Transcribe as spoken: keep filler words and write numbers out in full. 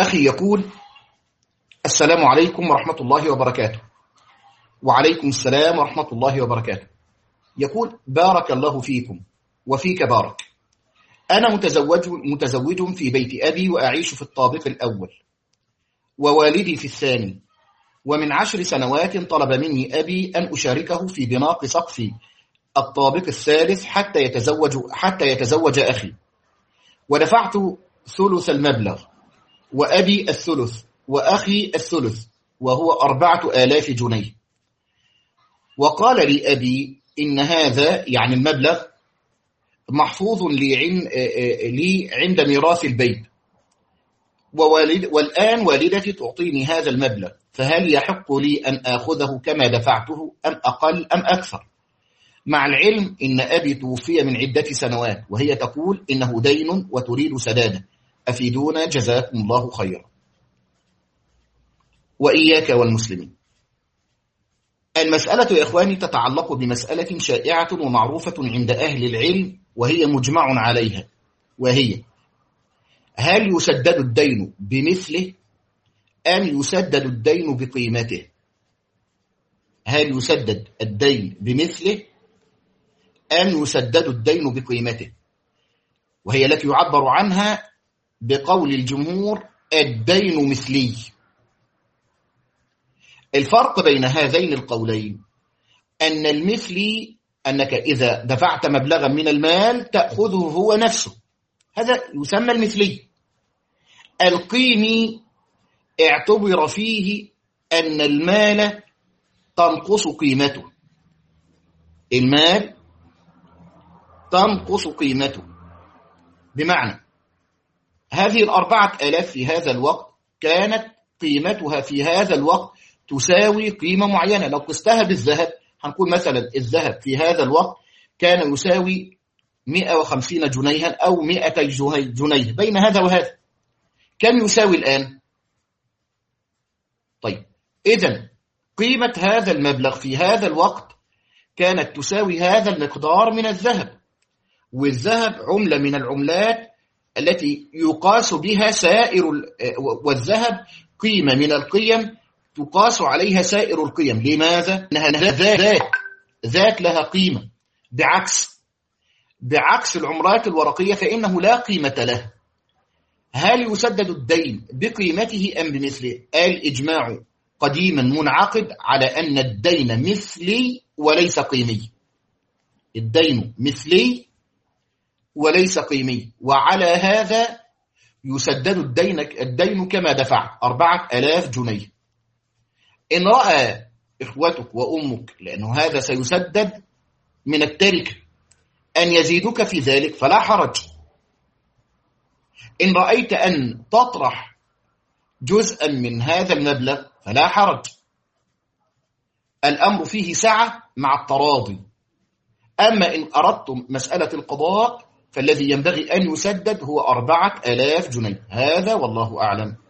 أخي يقول: السلام عليكم ورحمة الله وبركاته. وعليكم السلام ورحمة الله وبركاته. يقول: بارك الله فيكم وفيك بارك. أنا متزوج متزوج في بيت أبي وأعيش في الطابق الأول ووالدي في الثاني، ومن عشر سنوات طلب مني أبي أن أشاركه في بناء سقف الطابق الثالث حتى يتزوج حتى يتزوج أخي، ودفعت ثلث المبلغ وأبي الثلث وأخي الثلث، وهو أربعة آلاف جنيه. وقال لي أبي إن هذا يعني المبلغ محفوظ لي عند ميراث البيت، ووالد والآن والدتي تعطيني هذا المبلغ، فهل يحق لي أن آخذه كما دفعته أم أقل أم أكثر؟ مع العلم إن أبي توفي من عدة سنوات، وهي تقول إنه دين وتريد سداده، أفيدونا جزاكم الله خيرا. وإياك والمسلمين. المسألة يا إخواني تتعلق بمسألة شائعة ومعروفة عند أهل العلم، وهي مجمع عليها، وهي: هل يسدد الدين بمثله أم يسدد الدين بقيمته؟ هل يسدد الدين بمثله أم يسدد الدين بقيمته؟ وهي التي يعبر عنها بقول الجمهور: الدين مثلي. الفرق بين هذين القولين أن المثلي أنك إذا دفعت مبلغا من المال تأخذه هو نفسه، هذا يسمى المثلي. القيمي اعتبر فيه أن المال تنقص قيمته، المال تنقص قيمته، بمعنى هذه الأربعة آلاف في هذا الوقت كانت قيمتها في هذا الوقت تساوي قيمة معينة. لو قستها بالذهب هنقول مثلا الذهب في هذا الوقت كان يساوي مئة وخمسين جنيها أو مئة جنيه، بين هذا وهذا كم يساوي الآن؟ طيب إذن قيمة هذا المبلغ في هذا الوقت كانت تساوي هذا المقدار من الذهب، والذهب عملة من العملات التي يقاس بها سائر، والذهب قيمة من القيم تقاس عليها سائر القيم. لماذا؟ لأنها ذات ذات لها قيمة، بعكس بعكس العملات الورقية فإنه لا قيمة له. هل يسدد الدين بقيمته أم بمثله؟ الإجماع قديما منعقد على أن الدين مثلي وليس قيمي، الدين مثلي وليس قيمي، وعلى هذا يسدد الدين الدين كما دفع أربعة آلاف جنيه. إن رأى إخوتك وأمك، لأنه هذا سيسدد من التركة، أن يزيدك في ذلك فلا حرج. إن رأيت أن تطرح جزءا من هذا المبلغ فلا حرج. الأمر فيه سعة مع التراضي. أما إن أردتم مسألة القضاء فالذي ينبغي أن يسدد هو أربعة آلاف جنيه، هذا والله أعلم.